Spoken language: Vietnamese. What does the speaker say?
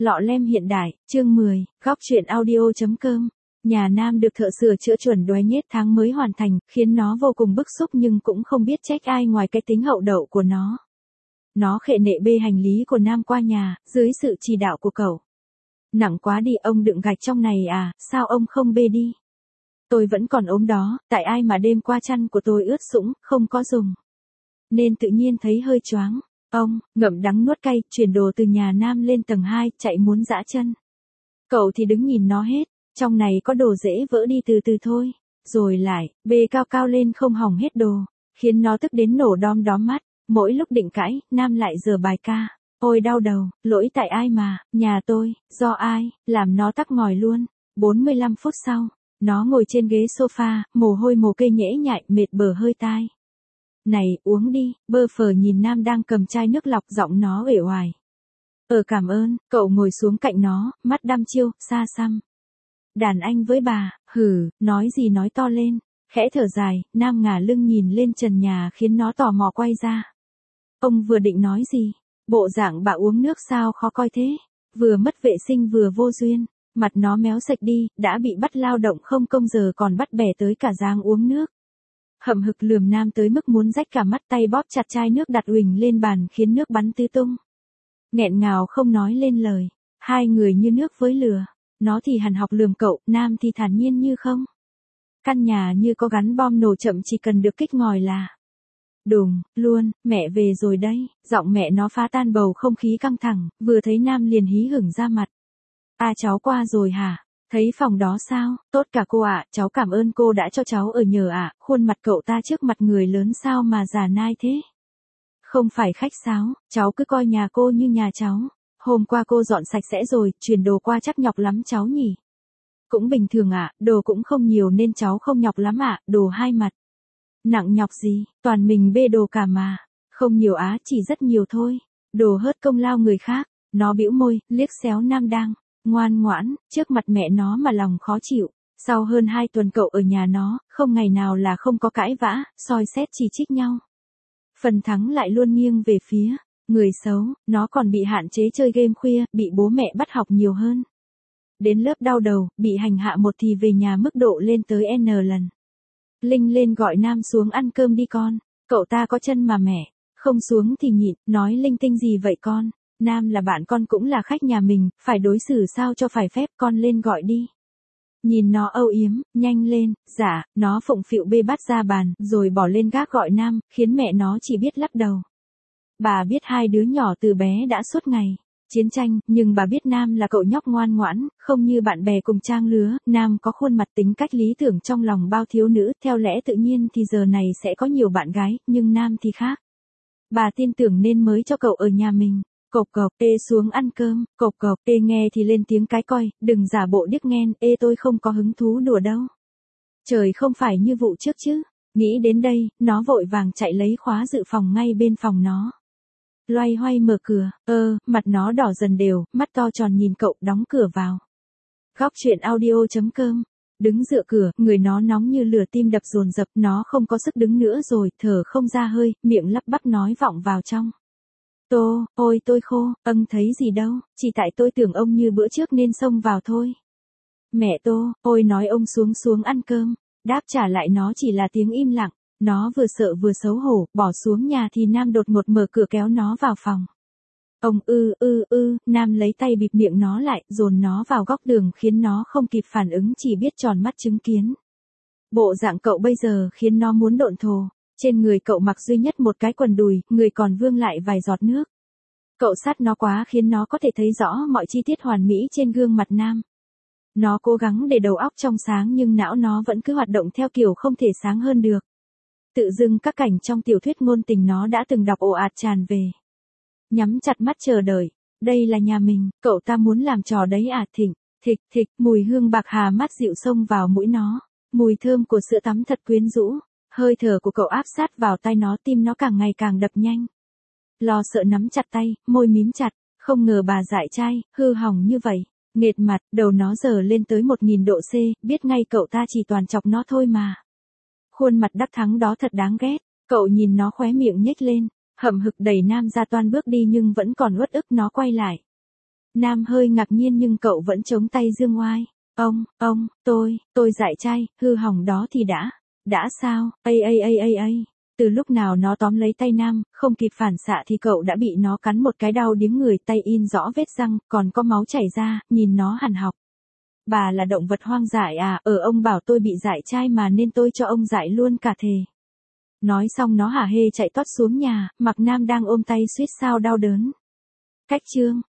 Lọ lem hiện đại, chương 10, góc truyện audio.com. Nhà Nam được thợ sửa chữa chuẩn đoái nhét tháng mới hoàn thành, khiến nó vô cùng bức xúc nhưng cũng không biết trách ai ngoài cái tính hậu đậu của nó. Nó khệ nệ bê hành lý của Nam qua nhà, dưới sự chỉ đạo của cậu. Nặng quá đi, ông đựng gạch trong này à, sao ông không bê đi? Tôi vẫn còn ốm đó, tại ai mà đêm qua chăn của tôi ướt sũng, không có dùng. Nên tự nhiên thấy hơi choáng. Ông, ngậm đắng nuốt cay, chuyển đồ từ nhà Nam lên tầng 2, chạy muốn dã chân. Cậu thì đứng nhìn nó hết, trong này có đồ dễ vỡ đi từ từ thôi. Rồi lại, bê cao cao lên không hỏng hết đồ, khiến nó tức đến nổ đom đóm mắt. Mỗi lúc định cãi, Nam lại giở bài ca. Ôi đau đầu, lỗi tại ai mà, nhà tôi, do ai, làm nó tắc ngòi luôn. 45 phút sau, nó ngồi trên ghế sofa, mồ hôi mồ kê nhễ nhại, mệt bở hơi tai. Này, uống đi, bơ phờ nhìn Nam đang cầm chai nước lọc, giọng nó uể oải. Cảm ơn, cậu ngồi xuống cạnh nó, mắt đăm chiêu, xa xăm. Đàn anh với bà, nói gì nói to lên. Khẽ thở dài, Nam ngả lưng nhìn lên trần nhà khiến nó tò mò quay ra. Ông vừa định nói gì? Bộ dạng bà uống nước sao khó coi thế? Vừa mất vệ sinh vừa vô duyên. Mặt nó méo sạch đi, đã bị bắt lao động không công giờ còn bắt bẻ tới cả Giang uống nước. Hậm hực lườm Nam tới mức muốn rách cả mắt, tay bóp chặt chai nước đặt uỳnh lên bàn khiến nước bắn tứ tung. Nghẹn ngào không nói lên lời, hai người như nước với lửa. Nó thì hằn học lườm cậu, Nam thì thản nhiên như không. Căn nhà như có gắn bom nổ chậm, chỉ cần được kích ngòi là đùng luôn. Mẹ về rồi đấy. Giọng mẹ nó phá tan bầu không khí căng thẳng, vừa thấy Nam liền hí hửng ra mặt. À, cháu qua rồi hả? Thấy phòng đó sao? Tốt cả cô ạ, cháu cảm ơn cô đã cho cháu ở nhờ ạ. Khuôn mặt cậu ta trước mặt người lớn sao mà già nai thế? Không phải khách sáo, cháu cứ coi nhà cô như nhà cháu. Hôm qua cô dọn sạch sẽ rồi, chuyển đồ qua chắc nhọc lắm cháu nhỉ? Cũng bình thường ạ, đồ cũng không nhiều nên cháu không nhọc lắm ạ, đồ hai mặt. Nặng nhọc gì, toàn mình bê đồ cả mà. Không nhiều á, chỉ rất nhiều thôi. Đồ hớt công lao người khác. Nó bĩu môi, liếc xéo Nam đang ngoan ngoãn, trước mặt mẹ nó mà lòng khó chịu. Sau hơn 2 tuần cậu ở nhà nó, không ngày nào là không có cãi vã, soi xét chỉ trích nhau. Phần thắng lại luôn nghiêng về phía người xấu, nó còn bị hạn chế chơi game khuya, bị bố mẹ bắt học nhiều hơn. Đến lớp đau đầu, bị hành hạ một thì về nhà mức độ lên tới N lần. Linh lên gọi Nam xuống ăn cơm đi con, cậu ta có chân mà mẹ, không xuống thì nhịn, nói linh tinh gì vậy con, Nam là bạn con cũng là khách nhà mình, phải đối xử sao cho phải phép, con lên gọi đi. Nhìn nó âu yếm, nhanh lên, dạ, nó phụng phịu bê bát ra bàn, rồi bỏ lên gác gọi Nam, khiến mẹ nó chỉ biết lắc đầu. Bà biết hai đứa nhỏ từ bé đã suốt ngày chiến tranh, nhưng bà biết Nam là cậu nhóc ngoan ngoãn, không như bạn bè cùng trang lứa. Nam có khuôn mặt tính cách lý tưởng trong lòng bao thiếu nữ, theo lẽ tự nhiên thì giờ này sẽ có nhiều bạn gái, nhưng Nam thì khác. Bà tin tưởng nên mới cho cậu ở nhà mình. Cộc cộc, ê xuống ăn cơm, cộc cộc, ê nghe thì lên tiếng cái coi, đừng giả bộ điếc nghen, ê tôi không có hứng thú đùa đâu. Trời không phải như vụ trước chứ. Nghĩ đến đây, nó vội vàng chạy lấy khóa dự phòng ngay bên phòng nó. Loay hoay mở cửa, mặt nó đỏ dần đều, mắt to tròn nhìn cậu, đóng cửa vào. Góc truyện audio.com. Đứng dựa cửa, người nó nóng như lửa, tim đập dồn dập, nó không có sức đứng nữa rồi, thở không ra hơi, miệng lắp bắp nói vọng vào trong. Tô, ôi tôi khô, thấy gì đâu, chỉ tại tôi tưởng ông như bữa trước nên xông vào thôi. Mẹ Tô, ôi nói ông xuống ăn cơm, đáp trả lại nó chỉ là tiếng im lặng. Nó vừa sợ vừa xấu hổ, bỏ xuống nhà thì Nam đột ngột mở cửa kéo nó vào phòng. Ông Nam lấy tay bịt miệng nó lại, dồn nó vào góc đường khiến nó không kịp phản ứng, chỉ biết tròn mắt chứng kiến. Bộ dạng cậu bây giờ khiến nó muốn độn thổ, trên người cậu mặc duy nhất một cái quần đùi, người còn vương lại vài giọt nước. Cậu sát nó quá khiến nó có thể thấy rõ mọi chi tiết hoàn mỹ trên gương mặt Nam. Nó cố gắng để đầu óc trong sáng nhưng não nó vẫn cứ hoạt động theo kiểu không thể sáng hơn được. Tự dưng các cảnh trong tiểu thuyết ngôn tình nó đã từng đọc ồ ạt tràn về. Nhắm chặt mắt chờ đợi. Đây là nhà mình, cậu ta muốn làm trò đấy à? Thịch, mùi hương bạc hà mát dịu xông vào mũi nó. Mùi thơm của sữa tắm thật quyến rũ. Hơi thở của cậu áp sát vào tai nó, tim nó càng ngày càng đập nhanh. Lo sợ nắm chặt tay, môi mím chặt. Không ngờ bà dại trai, hư hỏng như vậy. Nghệt mặt, đầu nó giờ lên tới 1000 độ C, biết ngay cậu ta chỉ toàn chọc nó thôi mà. Khuôn mặt đắc thắng đó thật đáng ghét, cậu nhìn nó khóe miệng nhếch lên, hậm hực đẩy Nam ra toan bước đi nhưng vẫn còn uất ức, nó quay lại. Nam hơi ngạc nhiên nhưng cậu vẫn chống tay dương oai. Tôi dại trai, hư hỏng đó thì đã sao, Từ lúc nào nó tóm lấy tay Nam, không kịp phản xạ thì cậu đã bị nó cắn một cái đau điếng người, tay in rõ vết răng, còn có máu chảy ra, nhìn nó hằn học. Bà là động vật hoang dại à, ông bảo tôi bị dại trai mà nên tôi cho ông dại luôn cả thề. Nói xong nó hả hê chạy toát xuống nhà, mặc Nam đang ôm tay suýt sao đau đớn. Cách chương